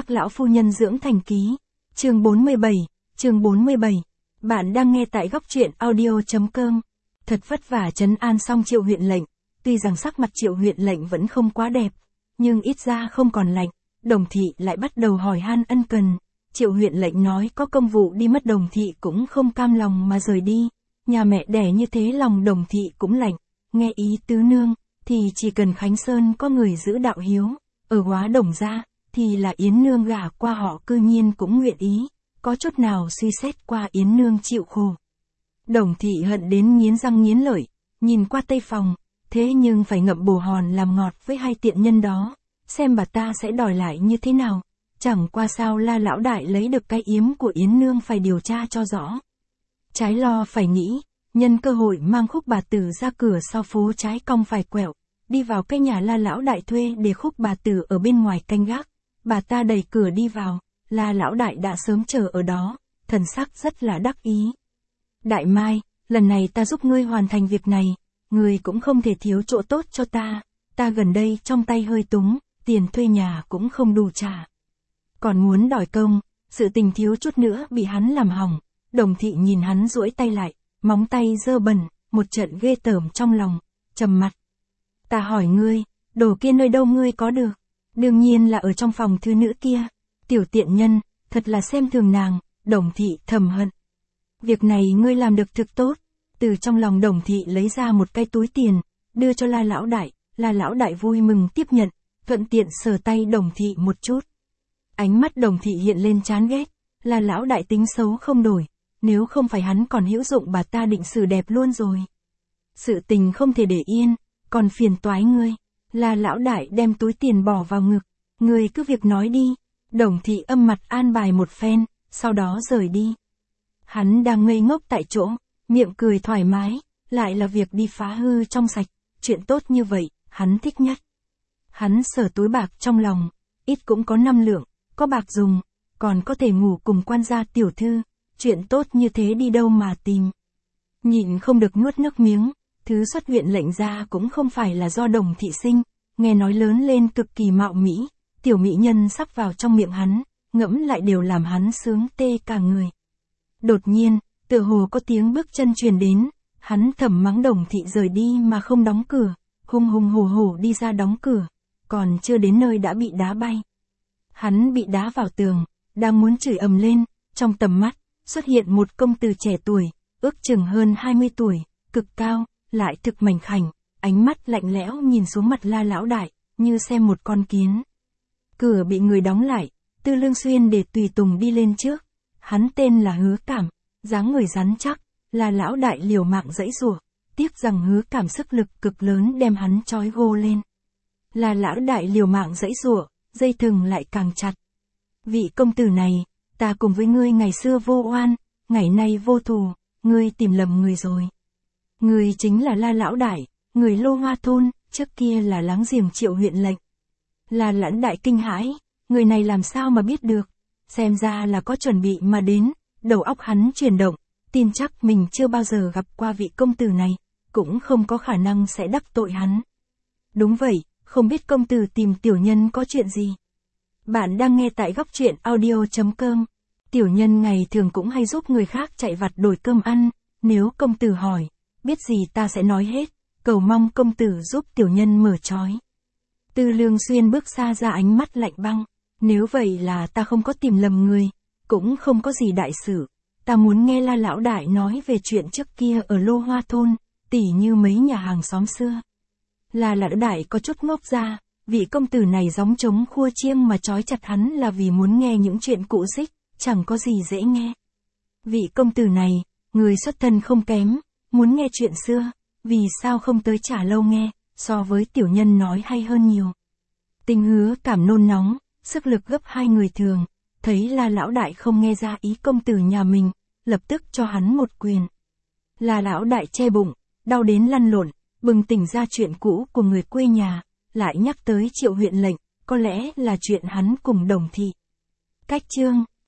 Các lão phu nhân dưỡng thành ký. Chương 47, chương 47. Bạn đang nghe tại góc truyện audio.com. Thật vất vả trấn an xong Triệu huyện lệnh, tuy rằng sắc mặt Triệu huyện lệnh vẫn không quá đẹp, nhưng ít ra không còn lạnh. Đồng thị lại bắt đầu hỏi han ân cần. Triệu huyện lệnh nói có công vụ đi mất, Đồng thị cũng không cam lòng mà rời đi. Nhà mẹ đẻ như thế lòng Đồng thị cũng lạnh. Nghe ý tứ nương, thì chỉ cần Khánh Sơn có người giữ đạo hiếu, ở Hóa Đồng gia, thì là Yến nương gả qua họ cư nhiên cũng nguyện ý, có chút nào suy xét qua Yến nương chịu khổ. Đồng thị hận đến nghiến răng nghiến lợi, nhìn qua tây phòng, thế nhưng phải ngậm bồ hòn làm ngọt với hai tiện nhân đó, xem bà ta sẽ đòi lại như thế nào. Chẳng qua sao La lão đại lấy được cái yếm của Yến nương phải điều tra cho rõ. Trái lo phải nghĩ, nhân cơ hội mang Khúc bà tử ra cửa sau phố trái cong phải quẹo, đi vào cái nhà La lão đại thuê để Khúc bà tử ở bên ngoài canh gác. Bà ta đẩy cửa đi vào, La lão đại đã sớm chờ ở đó, thần sắc rất là đắc ý. Đại Mai, lần này ta giúp ngươi hoàn thành việc này, ngươi cũng không thể thiếu chỗ tốt cho ta gần đây trong tay hơi túng, tiền thuê nhà cũng không đủ trả. Còn muốn đòi công, sự tình thiếu chút nữa bị hắn làm hỏng. Đồng thị nhìn hắn duỗi tay lại, móng tay dơ bẩn, một trận ghê tởm trong lòng, trầm mặt. Ta hỏi ngươi, đồ kia nơi đâu ngươi có được? Đương nhiên là ở trong phòng thư nữ kia. Tiểu tiện nhân, thật là xem thường nàng. Đồng thị thầm hận. Việc này ngươi làm được thực tốt. Từ trong lòng Đồng thị lấy ra một cái túi tiền, đưa cho La lão đại. La lão đại vui mừng tiếp nhận, thuận tiện sờ tay Đồng thị một chút. Ánh mắt Đồng thị hiện lên chán ghét. La lão đại tính xấu không đổi, nếu không phải hắn còn hữu dụng bà ta định xử đẹp luôn rồi. Sự tình không thể để yên, còn phiền toái ngươi. La lão đại đem túi tiền bỏ vào ngực, ngươi cứ việc nói đi. Đồng thị âm mặt an bài một phen, sau đó rời đi. Hắn đang ngây ngốc tại chỗ, miệng cười thoải mái, lại là việc đi phá hư trong sạch, chuyện tốt như vậy, hắn thích nhất. Hắn sờ túi bạc trong lòng, ít cũng có 5 lượng, có bạc dùng, còn có thể ngủ cùng quan gia tiểu thư, chuyện tốt như thế đi đâu mà tìm. Nhịn không được nuốt nước miếng, thứ xuất huyện lệnh ra cũng không phải là do Đồng thị sinh, nghe nói lớn lên cực kỳ mạo mỹ, tiểu mỹ nhân sắp vào trong miệng hắn, ngẫm lại đều làm hắn sướng tê cả người. Đột nhiên, tựa hồ có tiếng bước chân truyền đến, hắn thầm mắng Đồng thị rời đi mà không đóng cửa, hùng hùng hổ hổ đi ra đóng cửa, còn chưa đến nơi đã bị đá bay. Hắn bị đá vào tường, đang muốn chửi ầm lên, trong tầm mắt xuất hiện một công tử trẻ tuổi, ước chừng hơn 20 tuổi, cực cao, lại thực mảnh khảnh, ánh mắt lạnh lẽo nhìn xuống mặt La lão đại, như xem một con kiến. Cửa bị người đóng lại, Tư Lương Xuyên để tùy tùng đi lên trước. Hắn tên là Hứa Cảm, dáng người rắn chắc, La lão đại liều mạng giãy giụa, tiếc rằng Hứa Cảm sức lực cực lớn đem hắn trói gô lên. La lão đại liều mạng giãy giụa, dây thừng lại càng chặt. Vị công tử này, ta cùng với ngươi ngày xưa vô oan, ngày nay vô thù, ngươi tìm lầm người rồi. Ngươi chính là La lão đại, người Lô Hoa thôn, trước kia là láng giềng Triệu huyện lệnh. La lão đại kinh hãi, người này làm sao mà biết được, xem ra là có chuẩn bị mà đến, đầu óc hắn chuyển động, tin chắc mình chưa bao giờ gặp qua vị công tử này, cũng không có khả năng sẽ đắc tội hắn. Đúng vậy, không biết công tử tìm tiểu nhân có chuyện gì. Bạn đang nghe tại góc truyện audio.com. Tiểu nhân ngày thường cũng hay giúp người khác chạy vặt đổi cơm ăn, nếu công tử hỏi, biết gì ta sẽ nói hết, cầu mong công tử giúp tiểu nhân mở trói. Tư Lương Xuyên bước xa ra, ánh mắt lạnh băng, nếu vậy là ta không có tìm lầm người, cũng không có gì đại sự, ta muốn nghe La lão đại nói về chuyện trước kia ở Lô Hoa thôn, tỉ như mấy nhà hàng xóm xưa. La lão đại có chút ngốc ra, vị công tử này gióng trống khua chiêng mà trói chặt hắn là vì muốn nghe những chuyện cũ xích, chẳng có gì dễ nghe. Vị công tử này, người xuất thân không kém, muốn nghe chuyện xưa, vì sao không tới Trà Lâu nghe, so với tiểu nhân nói hay hơn nhiều. Tình Hứa Cảm nôn nóng, sức lực gấp 2 người thường, thấy La lão đại không nghe ra ý công tử nhà mình, lập tức cho hắn một quyền. La lão đại che bụng, đau đến lăn lộn, bừng tỉnh ra chuyện cũ của người quê nhà, lại nhắc tới Triệu huyện lệnh, có lẽ là chuyện hắn cùng Đồng thị. Cách chương